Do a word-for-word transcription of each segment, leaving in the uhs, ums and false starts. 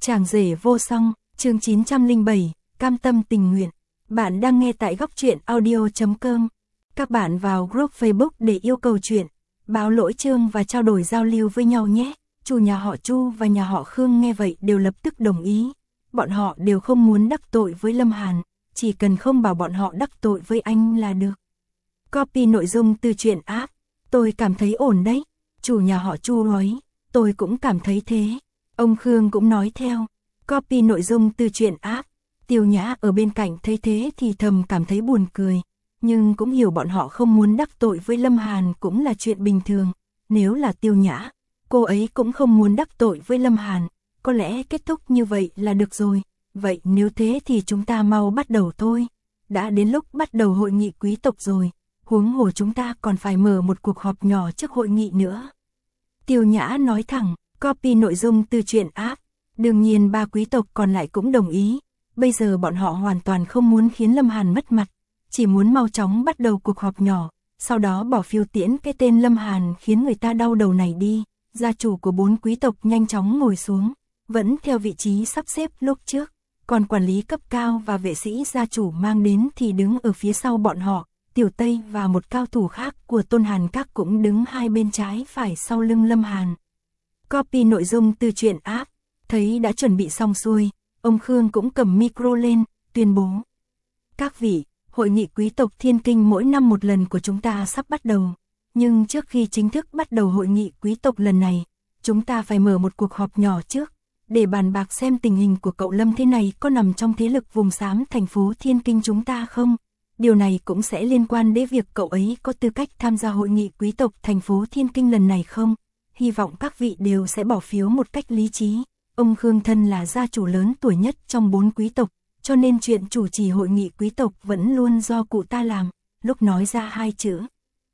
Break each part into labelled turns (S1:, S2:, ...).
S1: Chàng rể vô song, chương chín trăm lẻ bảy, cam tâm tình nguyện. Bạn đang nghe tại góc truyện audio chấm com. Các bạn vào group Facebook để yêu cầu chuyện, báo lỗi chương và trao đổi giao lưu với nhau nhé. Chủ nhà họ Chu và nhà họ Khương nghe vậy đều lập tức đồng ý. Bọn họ đều không muốn đắc tội với Lâm Hàn, chỉ cần không bảo bọn họ đắc tội với anh là được. Copy nội dung từ truyện app. Tôi cảm thấy ổn đấy. Chủ nhà họ Chu nói, tôi cũng cảm thấy thế. Ông Khương cũng nói theo. Copy nội dung từ truyện app. Tiêu Nhã ở bên cạnh thấy thế thì thầm cảm thấy buồn cười. Nhưng cũng hiểu bọn họ không muốn đắc tội với Lâm Hàn cũng là chuyện bình thường. Nếu là Tiêu Nhã, cô ấy cũng không muốn đắc tội với Lâm Hàn. Có lẽ kết thúc như vậy là được rồi. Vậy nếu thế thì chúng ta mau bắt đầu thôi. Đã đến lúc bắt đầu hội nghị quý tộc rồi. Huống hồ chúng ta còn phải mở một cuộc họp nhỏ trước hội nghị nữa. Tiêu Nhã nói thẳng. Copy nội dung từ truyện app. Đương nhiên ba quý tộc còn lại cũng đồng ý. Bây giờ bọn họ hoàn toàn không muốn khiến Lâm Hàn mất mặt. Chỉ muốn mau chóng bắt đầu cuộc họp nhỏ. Sau đó bỏ phiếu tiễn cái tên Lâm Hàn khiến người ta đau đầu này đi. Gia chủ của bốn quý tộc nhanh chóng ngồi xuống. Vẫn theo vị trí sắp xếp lúc trước. Còn quản lý cấp cao và vệ sĩ gia chủ mang đến thì đứng ở phía sau bọn họ. Tiểu Tây và một cao thủ khác của Tôn Hàn Các cũng đứng hai bên trái phải sau lưng Lâm Hàn. Copy nội dung từ truyện app. Thấy đã chuẩn bị xong xuôi, ông Khương cũng cầm micro lên, tuyên bố. Các vị, hội nghị quý tộc Thiên Kinh mỗi năm một lần của chúng ta sắp bắt đầu. Nhưng trước khi chính thức bắt đầu hội nghị quý tộc lần này, chúng ta phải mở một cuộc họp nhỏ trước, để bàn bạc xem tình hình của cậu Lâm thế này có nằm trong thế lực vùng xám thành phố Thiên Kinh chúng ta không. Điều này cũng sẽ liên quan đến việc cậu ấy có tư cách tham gia hội nghị quý tộc thành phố Thiên Kinh lần này không. Hy vọng các vị đều sẽ bỏ phiếu một cách lý trí. Ông Khương thân là gia chủ lớn tuổi nhất trong bốn quý tộc, cho nên chuyện chủ trì hội nghị quý tộc vẫn luôn do cụ ta làm. Lúc nói ra hai chữ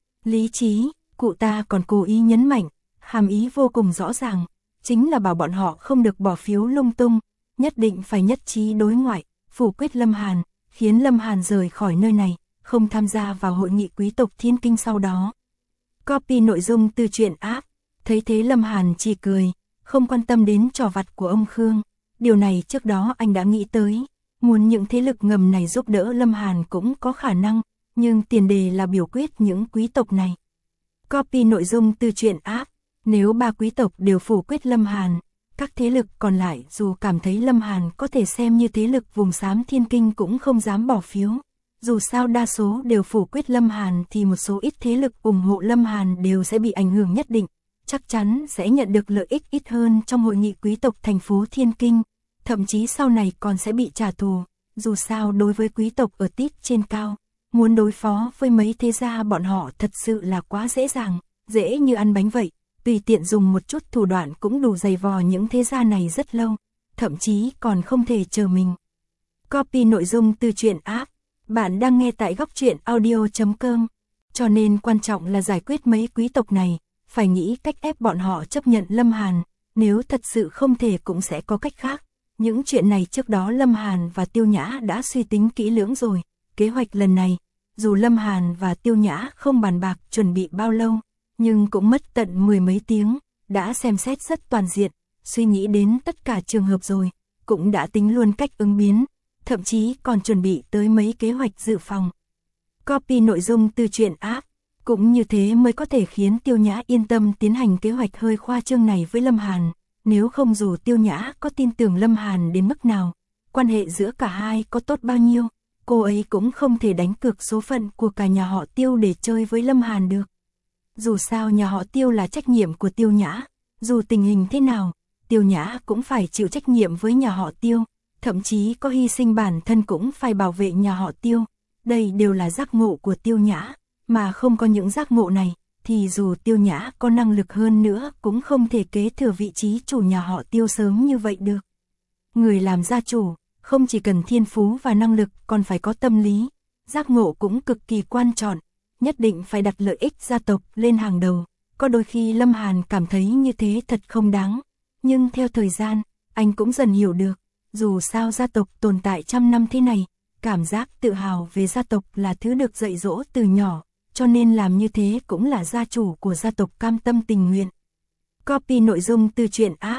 S1: lý trí, cụ ta còn cố ý nhấn mạnh, hàm ý vô cùng rõ ràng, chính là bảo bọn họ không được bỏ phiếu lung tung, nhất định phải nhất trí đối ngoại, phủ quyết Lâm Hàn, khiến Lâm Hàn rời khỏi nơi này, không tham gia vào hội nghị quý tộc Thiên Kinh sau đó. Copy nội dung từ truyện app. Thấy thế Lâm Hàn chỉ cười, không quan tâm đến trò vặt của ông Khương. Điều này trước đó anh đã nghĩ tới. Muốn những thế lực ngầm này giúp đỡ Lâm Hàn cũng có khả năng, nhưng tiền đề là biểu quyết những quý tộc này. Copy nội dung từ truyện app. Nếu ba quý tộc đều phủ quyết Lâm Hàn, các thế lực còn lại dù cảm thấy Lâm Hàn có thể xem như thế lực vùng xám Thiên Kinh cũng không dám bỏ phiếu. Dù sao đa số đều phủ quyết Lâm Hàn thì một số ít thế lực ủng hộ Lâm Hàn đều sẽ bị ảnh hưởng nhất định. Chắc chắn sẽ nhận được lợi ích ít hơn trong hội nghị quý tộc thành phố Thiên Kinh, thậm chí sau này còn sẽ bị trả thù. Dù sao đối với quý tộc ở tít trên cao, muốn đối phó với mấy thế gia bọn họ thật sự là quá dễ dàng, dễ như ăn bánh vậy, tùy tiện dùng một chút thủ đoạn cũng đủ giày vò những thế gia này rất lâu, thậm chí còn không thể chờ mình. Copy nội dung từ truyện app. Bạn đang nghe tại góc truyện audio chấm com. Cho nên quan trọng là giải quyết mấy quý tộc này. Phải nghĩ cách ép bọn họ chấp nhận Lâm Hàn, nếu thật sự không thể cũng sẽ có cách khác. Những chuyện này trước đó Lâm Hàn và Tiêu Nhã đã suy tính kỹ lưỡng rồi. Kế hoạch lần này, dù Lâm Hàn và Tiêu Nhã không bàn bạc chuẩn bị bao lâu, nhưng cũng mất tận mười mấy tiếng, đã xem xét rất toàn diện, suy nghĩ đến tất cả trường hợp rồi, cũng đã tính luôn cách ứng biến, thậm chí còn chuẩn bị tới mấy kế hoạch dự phòng. Copy nội dung từ truyện app. Cũng như thế mới có thể khiến Tiêu Nhã yên tâm tiến hành kế hoạch hơi khoa trương này với Lâm Hàn. Nếu không dù Tiêu Nhã có tin tưởng Lâm Hàn đến mức nào, quan hệ giữa cả hai có tốt bao nhiêu, cô ấy cũng không thể đánh cược số phận của cả nhà họ Tiêu để chơi với Lâm Hàn được. Dù sao nhà họ Tiêu là trách nhiệm của Tiêu Nhã, dù tình hình thế nào, Tiêu Nhã cũng phải chịu trách nhiệm với nhà họ Tiêu, thậm chí có hy sinh bản thân cũng phải bảo vệ nhà họ Tiêu. Đây đều là giác ngộ của Tiêu Nhã. Mà không có những giác ngộ này, thì dù Tiêu Nhã có năng lực hơn nữa cũng không thể kế thừa vị trí chủ nhà họ Tiêu sớm như vậy được. Người làm gia chủ, không chỉ cần thiên phú và năng lực còn phải có tâm lý, giác ngộ cũng cực kỳ quan trọng, nhất định phải đặt lợi ích gia tộc lên hàng đầu. Có đôi khi Lâm Hàn cảm thấy như thế thật không đáng, nhưng theo thời gian, anh cũng dần hiểu được, dù sao gia tộc tồn tại trăm năm thế này, cảm giác tự hào về gia tộc là thứ được dạy dỗ từ nhỏ. Cho nên làm như thế cũng là gia chủ của gia tộc cam tâm tình nguyện. Copy nội dung từ truyện app.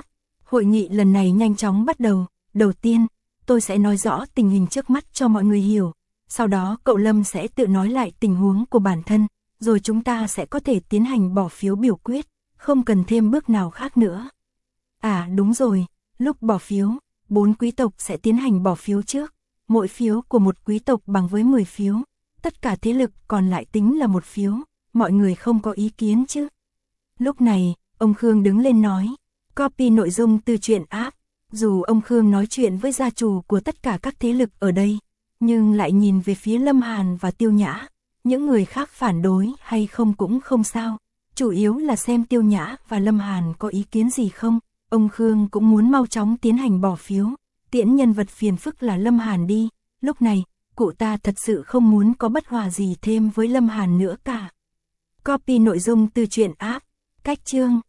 S1: Hội nghị lần này nhanh chóng bắt đầu. Đầu tiên, tôi sẽ nói rõ tình hình trước mắt cho mọi người hiểu. Sau đó cậu Lâm sẽ tự nói lại tình huống của bản thân, rồi chúng ta sẽ có thể tiến hành bỏ phiếu biểu quyết, không cần thêm bước nào khác nữa. À đúng rồi, lúc bỏ phiếu, bốn quý tộc sẽ tiến hành bỏ phiếu trước. Mỗi phiếu của một quý tộc bằng với mười phiếu. Tất cả thế lực còn lại tính là một phiếu. Mọi người không có ý kiến chứ? Lúc này, ông Khương đứng lên nói. Copy nội dung từ truyện app. Dù ông Khương nói chuyện với gia chủ của tất cả các thế lực ở đây, nhưng lại nhìn về phía Lâm Hàn và Tiêu Nhã. Những người khác phản đối hay không cũng không sao. Chủ yếu là xem Tiêu Nhã và Lâm Hàn có ý kiến gì không. Ông Khương cũng muốn mau chóng tiến hành bỏ phiếu. Tiễn nhân vật phiền phức là Lâm Hàn đi. Lúc này, cụ ta thật sự không muốn có bất hòa gì thêm với Lâm Hàn nữa cả. Copy nội dung từ truyện app. Cách chương